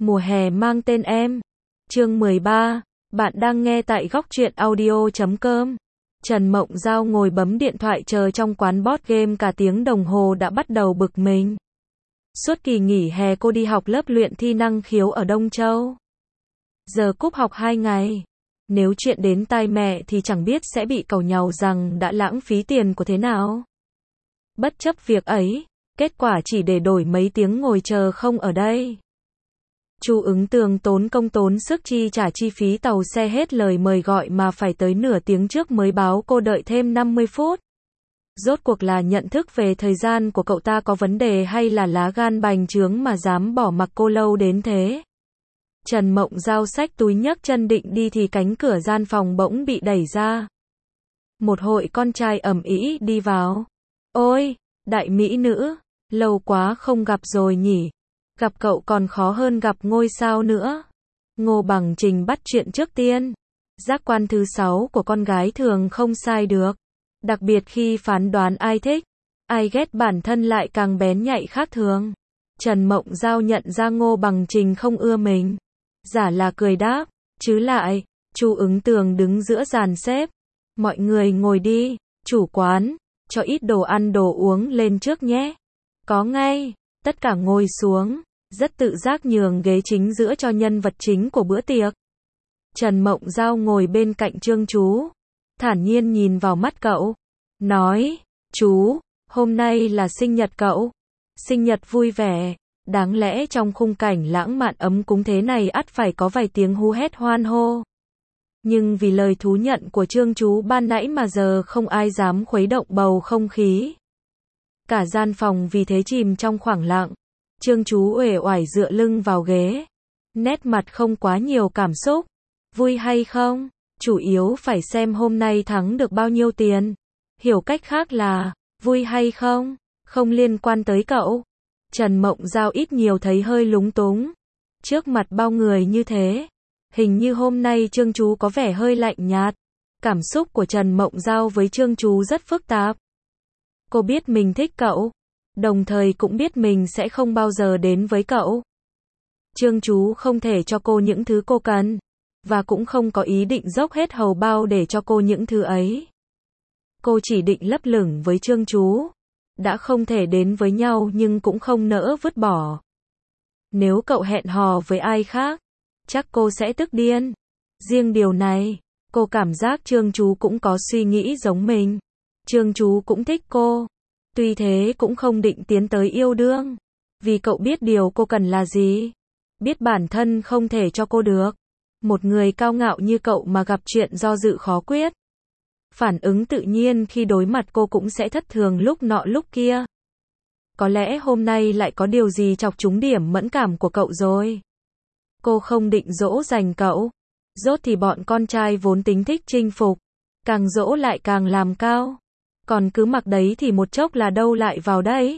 Mùa hè mang tên em. Chương 13. Bạn đang nghe tại góc truyện audio.com. Trần Mộng Giao ngồi bấm điện thoại chờ trong quán board game cả tiếng đồng hồ đã bắt đầu bực mình. Suốt kỳ nghỉ hè cô đi học lớp luyện thi năng khiếu ở Đông Châu. Giờ cúp học 2 ngày. Nếu chuyện đến tai mẹ thì chẳng biết sẽ bị càu nhàu rằng đã lãng phí tiền của thế nào. Bất chấp việc ấy, kết quả chỉ để đổi mấy tiếng ngồi chờ không ở đây. Chu Ứng Tường tốn công tốn sức chi trả chi phí tàu xe hết lời mời gọi mà phải tới nửa tiếng trước mới báo cô đợi thêm 50 phút. Rốt cuộc là nhận thức về thời gian của cậu ta có vấn đề hay là lá gan bành trướng mà dám bỏ mặc cô lâu đến thế? Trần Mộng Giao xách túi nhấc chân định đi thì cánh cửa gian phòng bỗng bị đẩy ra. Một hội con trai ầm ĩ đi vào. Ôi, đại mỹ nữ, lâu quá không gặp rồi nhỉ? Gặp cậu còn khó hơn gặp ngôi sao nữa. Ngô Bằng Trình bắt chuyện trước tiên. Giác quan thứ 6 của con gái thường không sai được. Đặc biệt khi phán đoán ai thích, ai ghét bản thân lại càng bén nhạy khác thường. Trần Mộng Giao nhận ra Ngô Bằng Trình không ưa mình. Giả là cười đáp, chứ lại. Chu Ứng Tường đứng giữa dàn xếp. Mọi người ngồi đi, chủ quán, cho ít đồ ăn đồ uống lên trước nhé. Có ngay. Tất cả ngồi xuống, rất tự giác nhường ghế chính giữa cho nhân vật chính của bữa tiệc. Trần Mộng Giao ngồi bên cạnh Trương Chú, thản nhiên nhìn vào mắt cậu, nói, chú, hôm nay là sinh nhật cậu, sinh nhật vui vẻ, đáng lẽ trong khung cảnh lãng mạn ấm cúng thế này ắt phải có vài tiếng hú hét hoan hô. Nhưng vì lời thú nhận của Trương Chú ban nãy mà giờ không ai dám khuấy động bầu không khí. Cả gian phòng vì thế chìm trong khoảng lặng. Trương Chú uể oải dựa lưng vào ghế. Nét mặt không quá nhiều cảm xúc. Vui hay không? Chủ yếu phải xem hôm nay thắng được bao nhiêu tiền. Hiểu cách khác là, vui hay không? Không liên quan tới cậu. Trần Mộng Giao ít nhiều thấy hơi lúng túng. Trước mặt bao người như thế. Hình như hôm nay Trương Chú có vẻ hơi lạnh nhạt. Cảm xúc của Trần Mộng Giao với Trương Chú rất phức tạp. Cô biết mình thích cậu, đồng thời cũng biết mình sẽ không bao giờ đến với cậu. Trương Chú không thể cho cô những thứ cô cần, và cũng không có ý định dốc hết hầu bao để cho cô những thứ ấy. Cô chỉ định lấp lửng với Trương Chú, đã không thể đến với nhau nhưng cũng không nỡ vứt bỏ. Nếu cậu hẹn hò với ai khác, chắc cô sẽ tức điên. Riêng điều này, cô cảm giác Trương Chú cũng có suy nghĩ giống mình. Trương Chú cũng thích cô. Tuy thế cũng không định tiến tới yêu đương. Vì cậu biết điều cô cần là gì. Biết bản thân không thể cho cô được. Một người cao ngạo như cậu mà gặp chuyện do dự khó quyết. Phản ứng tự nhiên khi đối mặt cô cũng sẽ thất thường lúc nọ lúc kia. Có lẽ hôm nay lại có điều gì chọc trúng điểm mẫn cảm của cậu rồi. Cô không định dỗ dành cậu. Rốt thì bọn con trai vốn tính thích chinh phục. Càng dỗ lại càng làm cao. Còn cứ mặc đấy thì một chốc là đâu lại vào đấy.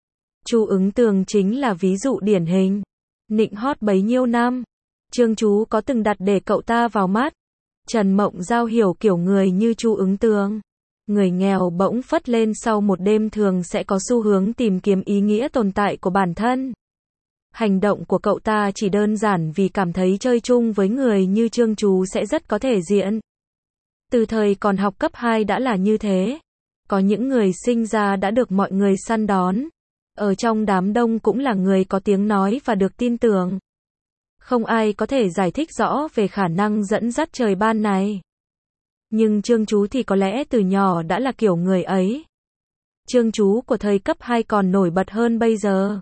Chu Ứng Tường chính là ví dụ điển hình. Nịnh hót bấy nhiêu năm. Trương Chú có từng đặt để cậu ta vào mắt. Trần Mộng Giao hiểu kiểu người như Chu Ứng Tường. Người nghèo bỗng phất lên sau một đêm thường sẽ có xu hướng tìm kiếm ý nghĩa tồn tại của bản thân. Hành động của cậu ta chỉ đơn giản vì cảm thấy chơi chung với người như Trương Chú sẽ rất có thể diện. Từ thời còn học cấp 2 đã là như thế. Có những người sinh ra đã được mọi người săn đón. Ở trong đám đông cũng là người có tiếng nói và được tin tưởng. Không ai có thể giải thích rõ về khả năng dẫn dắt trời ban này. Nhưng Trương Chú thì có lẽ từ nhỏ đã là kiểu người ấy. Trương Chú của thời cấp 2 còn nổi bật hơn bây giờ.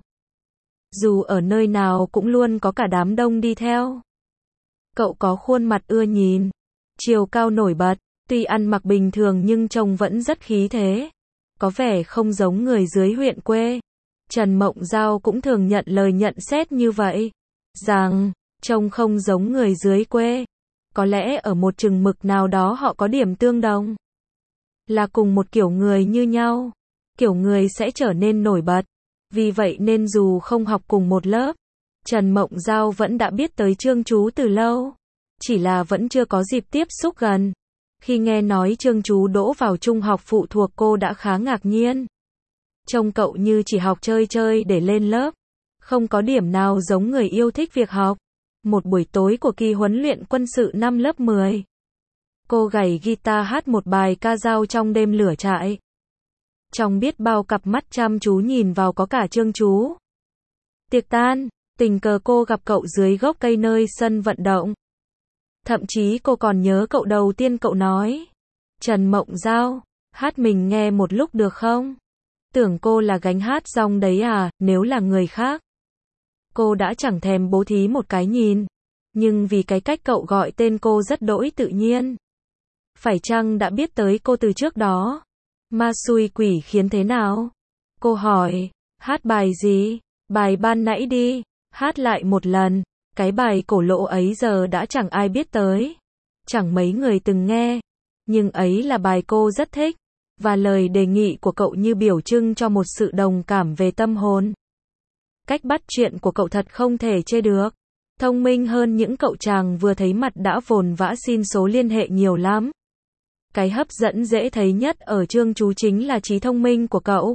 Dù ở nơi nào cũng luôn có cả đám đông đi theo. Cậu có khuôn mặt ưa nhìn, chiều cao nổi bật. Tuy ăn mặc bình thường nhưng trông vẫn rất khí thế. Có vẻ không giống người dưới huyện quê. Trần Mộng Giao cũng thường nhận lời nhận xét như vậy. Rằng, trông không giống người dưới quê. Có lẽ ở một chừng mực nào đó họ có điểm tương đồng. Là cùng một kiểu người như nhau. Kiểu người sẽ trở nên nổi bật. Vì vậy nên dù không học cùng một lớp, Trần Mộng Giao vẫn đã biết tới Trương Chú từ lâu. Chỉ là vẫn chưa có dịp tiếp xúc gần. Khi nghe nói Trương Chú đỗ vào trung học phụ thuộc cô đã khá ngạc nhiên. Trông cậu như chỉ học chơi chơi để lên lớp. Không có điểm nào giống người yêu thích việc học. Một buổi tối của kỳ huấn luyện quân sự năm lớp 10. Cô gảy guitar hát một bài ca dao trong đêm lửa trại. Trong biết bao cặp mắt chăm chú nhìn vào có cả Trương Chú. Tiệc tan, tình cờ cô gặp cậu dưới gốc cây nơi sân vận động. Thậm chí cô còn nhớ cậu đầu tiên cậu nói. Trần Mộng Giao, hát mình nghe một lúc được không? Tưởng cô là gánh hát rong đấy à, nếu là người khác. Cô đã chẳng thèm bố thí một cái nhìn. Nhưng vì cái cách cậu gọi tên cô rất đỗi tự nhiên. Phải chăng đã biết tới cô từ trước đó? Ma xui quỷ khiến thế nào? Cô hỏi, hát bài gì? Bài ban nãy đi, hát lại một lần. Cái bài cổ lỗ ấy giờ đã chẳng ai biết tới. Chẳng mấy người từng nghe. Nhưng ấy là bài cô rất thích. Và lời đề nghị của cậu như biểu trưng cho một sự đồng cảm về tâm hồn. Cách bắt chuyện của cậu thật không thể chê được. Thông minh hơn những cậu chàng vừa thấy mặt đã vồn vã xin số liên hệ nhiều lắm. Cái hấp dẫn dễ thấy nhất ở Trương Chú chính là trí thông minh của cậu.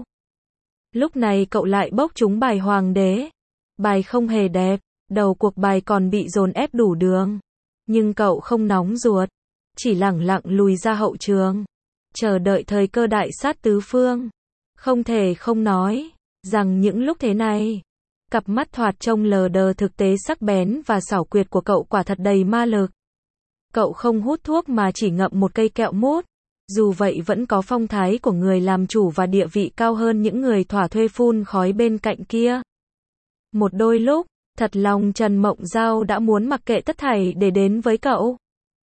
Lúc này cậu lại bốc trúng bài Hoàng đế. Bài không hề đẹp, đầu cuộc bài còn bị dồn ép đủ đường. Nhưng cậu không nóng ruột, chỉ lẳng lặng lùi ra hậu trường. Chờ đợi thời cơ đại sát tứ phương. Không thể không nói, rằng những lúc thế này, cặp mắt thoạt trông lờ đờ thực tế sắc bén và xảo quyệt của cậu quả thật đầy ma lực. Cậu không hút thuốc mà chỉ ngậm một cây kẹo mút. Dù vậy vẫn có phong thái của người làm chủ và địa vị cao hơn những người thỏa thuê phun khói bên cạnh kia. Một đôi lúc, thật lòng Trần Mộng Giao đã muốn mặc kệ tất thảy để đến với cậu.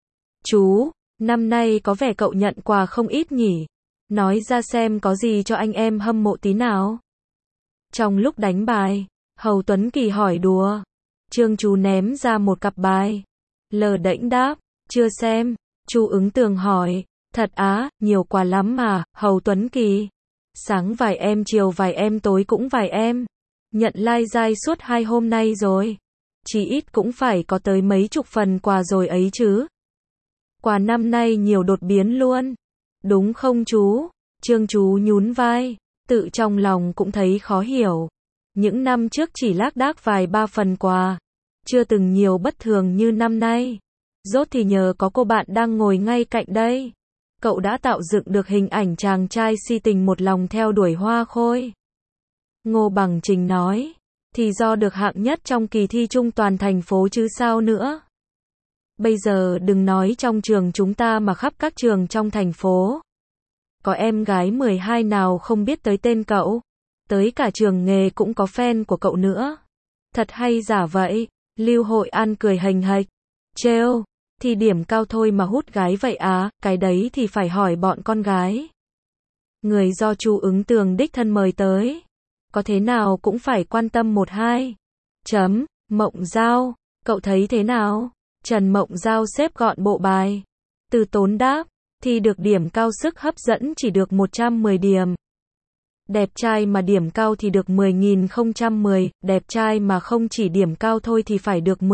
Chú, năm nay có vẻ cậu nhận quà không ít nhỉ? Nói ra xem có gì cho anh em hâm mộ tí nào. Trong lúc đánh bài, Hầu Tuấn Kỳ hỏi đùa. Trương Chú ném ra một cặp bài. Lờ đễnh đáp, chưa xem. Chu Ứng Tường hỏi, thật á, nhiều quà lắm mà, Hầu Tuấn Kỳ. Sáng vài em, chiều vài em, tối cũng vài em. Nhận lai dai suốt 2 hôm nay rồi. Chỉ ít cũng phải có tới mấy chục phần quà rồi ấy chứ. Quà năm nay nhiều đột biến luôn. Đúng không chú? Trương Chú nhún vai, tự trong lòng cũng thấy khó hiểu. Những năm trước chỉ lác đác vài ba phần quà. Chưa từng nhiều bất thường như năm nay. Rốt thì nhờ có cô bạn đang ngồi ngay cạnh đây. Cậu đã tạo dựng được hình ảnh chàng trai si tình một lòng theo đuổi hoa khôi. Ngô Bằng Trình nói, thì do được hạng nhất trong kỳ thi chung toàn thành phố chứ sao nữa. Bây giờ đừng nói trong trường chúng ta mà khắp các trường trong thành phố. Có em gái 12 nào không biết tới tên cậu. Tới cả trường nghề cũng có fan của cậu nữa. Thật hay giả vậy? Lưu Hội An cười hềnh hệch. Trêu, thì điểm cao thôi mà hút gái vậy à, cái đấy thì phải hỏi bọn con gái. Người do Chu Ứng Tường đích thân mời tới. Có thế nào cũng phải quan tâm một hai. Mộng Giao, cậu thấy thế nào? Trần Mộng Giao xếp gọn bộ bài. Từ Tốn đáp, thì được điểm cao sức hấp dẫn chỉ được 110 điểm. Đẹp trai mà điểm cao thì được 10.010, đẹp trai mà không chỉ điểm cao thôi thì phải được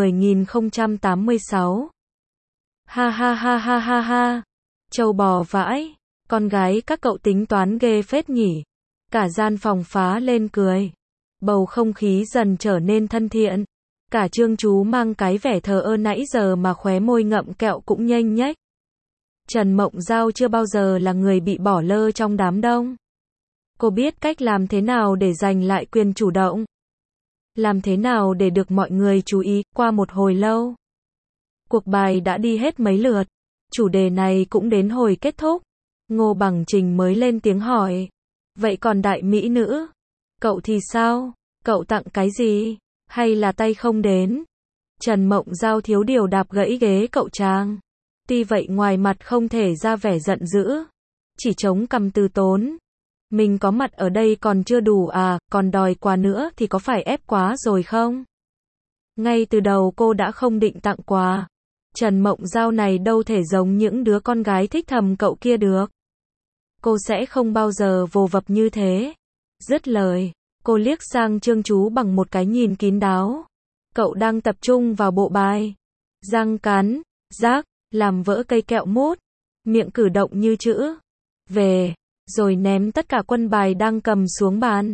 10.086. Ha ha ha ha ha ha. Trâu bò vãi, con gái các cậu tính toán ghê phết nhỉ. Cả gian phòng phá lên cười. Bầu không khí dần trở nên thân thiện. Cả Trương Chú mang cái vẻ thờ ơ nãy giờ mà khóe môi ngậm kẹo cũng nhếch nhếch. Trần Mộng Giao chưa bao giờ là người bị bỏ lơ trong đám đông. Cô biết cách làm thế nào để giành lại quyền chủ động. Làm thế nào để được mọi người chú ý. Qua một hồi lâu, cuộc bài đã đi hết mấy lượt. Chủ đề này cũng đến hồi kết thúc. Ngô Bằng Trình mới lên tiếng hỏi. Vậy còn đại mỹ nữ? Cậu thì sao? Cậu tặng cái gì? Hay là tay không đến? Trần Mộng Giao thiếu điều đạp gãy ghế cậu chàng. Tuy vậy ngoài mặt không thể ra vẻ giận dữ. Chỉ chống cằm từ tốn. Mình có mặt ở đây còn chưa đủ à, còn đòi quà nữa thì có phải ép quá rồi không? Ngay từ đầu cô đã không định tặng quà. Trần Mộng Giao này đâu thể giống những đứa con gái thích thầm cậu kia được. Cô sẽ không bao giờ vồ vập như thế. Dứt lời, cô liếc sang Trương Chú bằng một cái nhìn kín đáo. Cậu đang tập trung vào bộ bài. Răng cắn, rác, làm vỡ cây kẹo mút. Miệng cử động như chữ về, rồi ném tất cả quân bài đang cầm xuống bàn.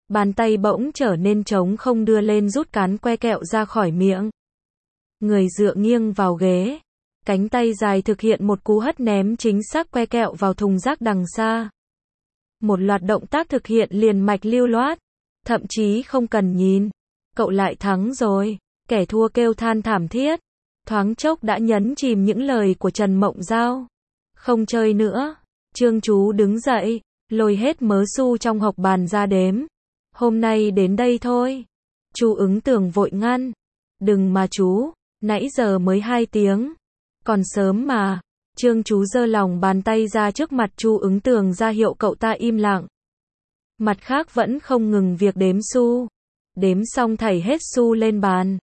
Bàn tay bỗng trở nên trống không đưa lên rút cán que kẹo ra khỏi miệng. Người dựa nghiêng vào ghế. Cánh tay dài thực hiện một cú hất ném chính xác que kẹo vào thùng rác đằng xa. Một loạt động tác thực hiện liền mạch lưu loát. Thậm chí không cần nhìn. Cậu lại thắng rồi. Kẻ thua kêu than thảm thiết. Thoáng chốc đã nhấn chìm những lời của Trần Mộng Giao. Không chơi nữa. Trương Chú đứng dậy, lôi hết mớ xu trong hộc bàn ra đếm. Hôm nay đến đây thôi. Chu Ứng Tường vội ngăn. Đừng mà chú, nãy giờ mới 2 tiếng. Còn sớm mà. Trương Chú giơ lòng bàn tay ra trước mặt Chu Ứng Tường ra hiệu cậu ta im lặng. Mặt khác vẫn không ngừng việc đếm xu. Đếm xong thảy hết xu lên bàn.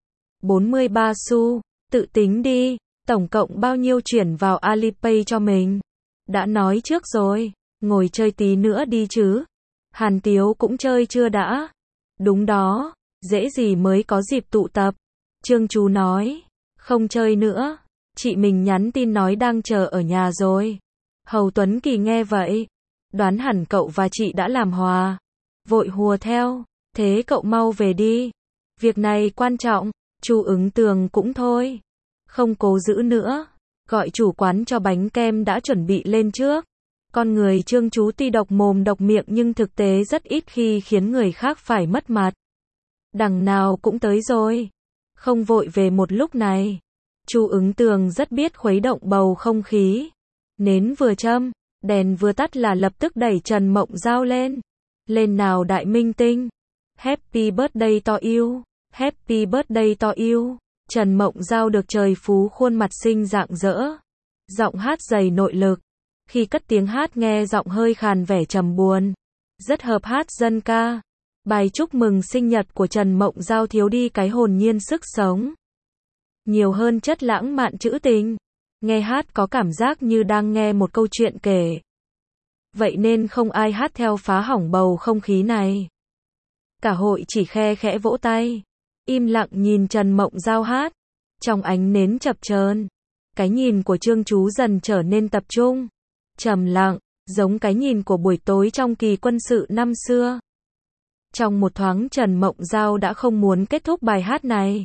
43 xu, tự tính đi, tổng cộng bao nhiêu chuyển vào Alipay cho mình. Đã nói trước rồi, ngồi chơi tí nữa đi chứ. Hàn Tiếu cũng chơi chưa đã? Đúng đó, dễ gì mới có dịp tụ tập. Trương Chú nói, không chơi nữa. Chị mình nhắn tin nói đang chờ ở nhà rồi. Hầu Tuấn Kỳ nghe vậy, đoán hẳn cậu và chị đã làm hòa. Vội hùa theo, thế cậu mau về đi. Việc này quan trọng. Chu Ứng Tường cũng thôi. Không cố giữ nữa. Gọi chủ quán cho bánh kem đã chuẩn bị lên trước. Con người Trương Chú tuy độc mồm độc miệng nhưng thực tế rất ít khi khiến người khác phải mất mặt. Đằng nào cũng tới rồi. Không vội về một lúc này. Chu Ứng Tường rất biết khuấy động bầu không khí. Nến vừa châm, đèn vừa tắt là lập tức đẩy Trần Mộng Giao lên. Lên nào đại minh tinh. Happy birthday to you. Happy birthday to you. Trần Mộng Giao được trời phú khuôn mặt xinh rạng rỡ. Giọng hát dày nội lực. Khi cất tiếng hát nghe giọng hơi khàn vẻ trầm buồn. Rất hợp hát dân ca. Bài chúc mừng sinh nhật của Trần Mộng Giao thiếu đi cái hồn nhiên sức sống. Nhiều hơn chất lãng mạn trữ tình. Nghe hát có cảm giác như đang nghe một câu chuyện kể. Vậy nên không ai hát theo phá hỏng bầu không khí này. Cả hội chỉ khe khẽ vỗ tay. Im lặng nhìn Trần Mộng Giao hát. Trong ánh nến chập chờn, cái nhìn của Trương Chú dần trở nên tập trung, trầm lặng, giống cái nhìn của buổi tối trong kỳ quân sự năm xưa. Trong một thoáng Trần Mộng Giao đã không muốn kết thúc bài hát này.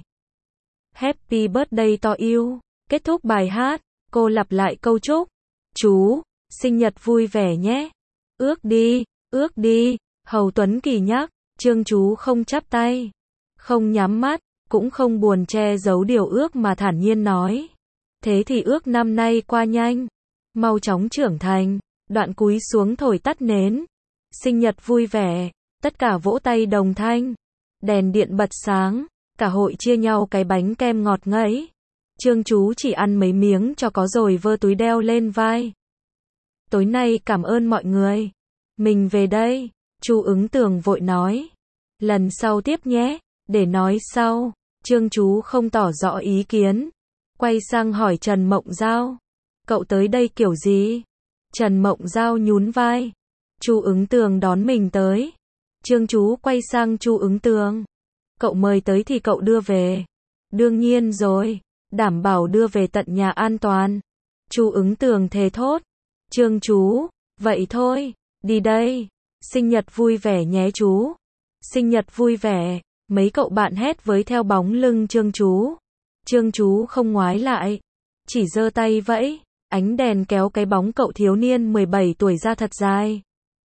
Happy birthday to you. Kết thúc bài hát, cô lặp lại câu chúc. Chú, sinh nhật vui vẻ nhé. Ước đi, ước đi. Hầu Tuấn Kỳ nhắc. Trương Chú không chắp tay, không nhắm mắt, cũng không buồn che giấu điều ước mà thản nhiên nói. Thế thì ước năm nay qua nhanh. Mau chóng trưởng thành. Đoạn cúi xuống thổi tắt nến. Sinh nhật vui vẻ. Tất cả vỗ tay đồng thanh. Đèn điện bật sáng. Cả hội chia nhau cái bánh kem ngọt ngấy. Trương Chú chỉ ăn mấy miếng cho có rồi vơ túi đeo lên vai. Tối nay cảm ơn mọi người. Mình về đây. Chu Ứng Tường vội nói. Lần sau tiếp nhé. Để nói sau. Trương Chú không tỏ rõ ý kiến. Quay sang hỏi Trần Mộng Giao. Cậu tới đây kiểu gì? Trần Mộng Giao nhún vai. Chu Ứng Tường đón mình tới. Trương Chú quay sang Chu Ứng Tường. Cậu mời tới thì cậu đưa về. Đương nhiên rồi. Đảm bảo đưa về tận nhà an toàn. Chu Ứng Tường thề thốt. Trương Chú, vậy thôi, đi đây. Sinh nhật vui vẻ nhé chú. Sinh nhật vui vẻ. Mấy cậu bạn hét với theo bóng lưng Trương Chú. Trương Chú không ngoái lại. Chỉ giơ tay vẫy. Ánh đèn kéo cái bóng cậu thiếu niên 17 tuổi ra thật dài.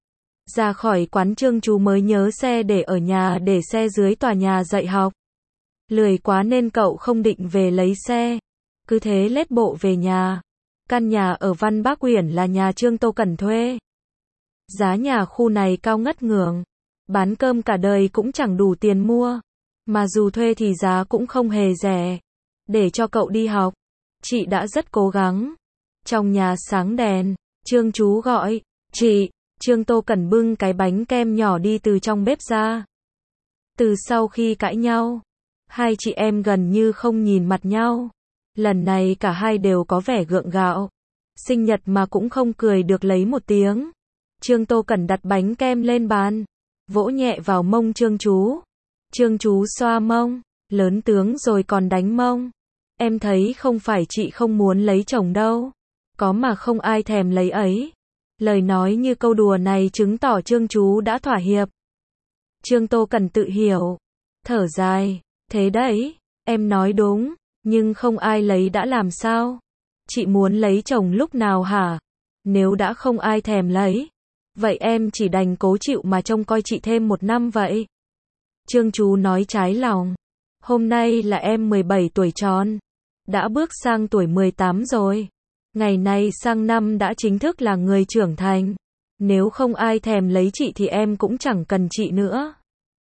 Ra khỏi quán Trương Chú mới nhớ xe để ở nhà, để xe dưới tòa nhà dạy học. Lười quá nên cậu không định về lấy xe. Cứ thế lết bộ về nhà. Căn nhà ở Văn Bác Uyển là nhà Trương Tô Cẩn thuê. Giá nhà khu này cao ngất ngưởng. Bán cơm cả đời cũng chẳng đủ tiền mua. Mà dù thuê thì giá cũng không hề rẻ. Để cho cậu đi học, chị đã rất cố gắng. Trong nhà sáng đèn, Trương Chú gọi. Chị. Trương Tô Cẩn bưng cái bánh kem nhỏ đi từ trong bếp ra. Từ sau khi cãi nhau, hai chị em gần như không nhìn mặt nhau. Lần này cả hai đều có vẻ gượng gạo. Sinh nhật mà cũng không cười được lấy một tiếng. Trương Tô Cẩn đặt bánh kem lên bàn, vỗ nhẹ vào mông Trương Chú. Trương Chú xoa mông, lớn tướng rồi còn đánh mông. Em thấy không phải chị không muốn lấy chồng đâu. Có mà không ai thèm lấy ấy. Lời nói như câu đùa này chứng tỏ Trương Chú đã thỏa hiệp. Trương Tô Cẩn tự hiểu. Thở dài. Thế đấy, em nói đúng. Nhưng không ai lấy đã làm sao? Chị muốn lấy chồng lúc nào hả? Nếu đã không ai thèm lấy, vậy em chỉ đành cố chịu mà trông coi chị thêm 1 năm vậy. Trương Chú nói trái lòng. Hôm nay là em 17 tuổi tròn. Đã bước sang tuổi 18 rồi. Ngày này sang năm đã chính thức là người trưởng thành. Nếu không ai thèm lấy chị thì em cũng chẳng cần chị nữa.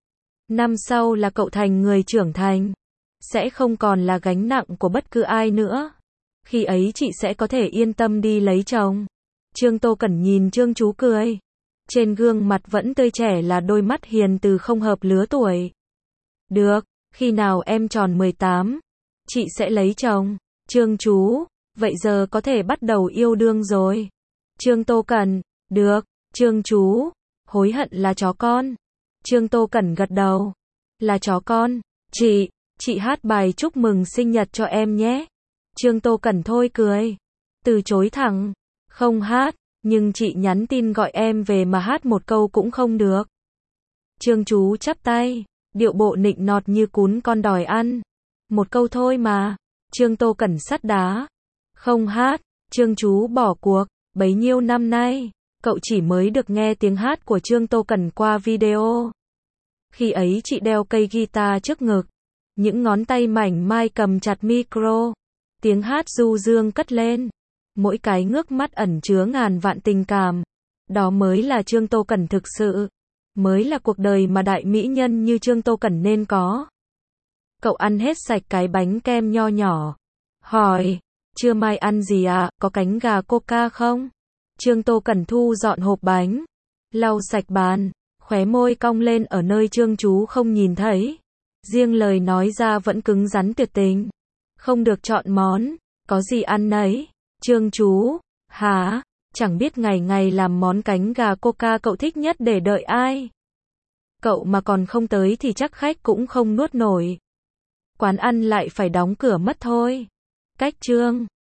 Năm sau là cậu thành người trưởng thành. Sẽ không còn là gánh nặng của bất cứ ai nữa. Khi ấy chị sẽ có thể yên tâm đi lấy chồng. Trương Tô Cẩn nhìn Trương Chú cười. Trên gương mặt vẫn tươi trẻ là đôi mắt hiền từ không hợp lứa tuổi. Được, khi nào em tròn 18, chị sẽ lấy chồng. Trương Chú, vậy giờ có thể bắt đầu yêu đương rồi. Trương Tô Cẩn, được. Trương Chú, hối hận là chó con. Trương Tô Cẩn gật đầu. Là chó con. Chị hát bài chúc mừng sinh nhật cho em nhé. Trương Tô Cẩn thôi cười. Từ chối thẳng. Không hát, nhưng chị nhắn tin gọi em về mà hát một câu cũng không được. Trương Chú chắp tay, điệu bộ nịnh nọt như cún con đòi ăn. Một câu thôi mà. Trương Tô Cẩn sắt đá. Không hát, Trương Chú bỏ cuộc. Bấy nhiêu năm nay, cậu chỉ mới được nghe tiếng hát của Trương Tô Cẩn qua video. Khi ấy chị đeo cây guitar trước ngực. Những ngón tay mảnh mai cầm chặt micro. Tiếng hát du dương cất lên. Mỗi cái ngước mắt ẩn chứa ngàn vạn tình cảm. Đó mới là Trương Tô Cẩn thực sự. Mới là cuộc đời mà đại mỹ nhân như Trương Tô Cẩn nên có. Cậu ăn hết sạch cái bánh kem nho nhỏ. Hỏi, trưa mai ăn gì ạ, có cánh gà coca không? Trương Tô Cẩn thu dọn hộp bánh. Lau sạch bàn. Khóe môi cong lên ở nơi Trương Chú không nhìn thấy. Riêng lời nói ra vẫn cứng rắn tuyệt tình. Không được chọn món. Có gì ăn nấy. Trương Chú, hả? Chẳng biết ngày ngày làm món cánh gà coca cậu thích nhất để đợi ai? Cậu mà còn không tới thì chắc khách cũng không nuốt nổi. Quán ăn lại phải đóng cửa mất thôi. Cách Trương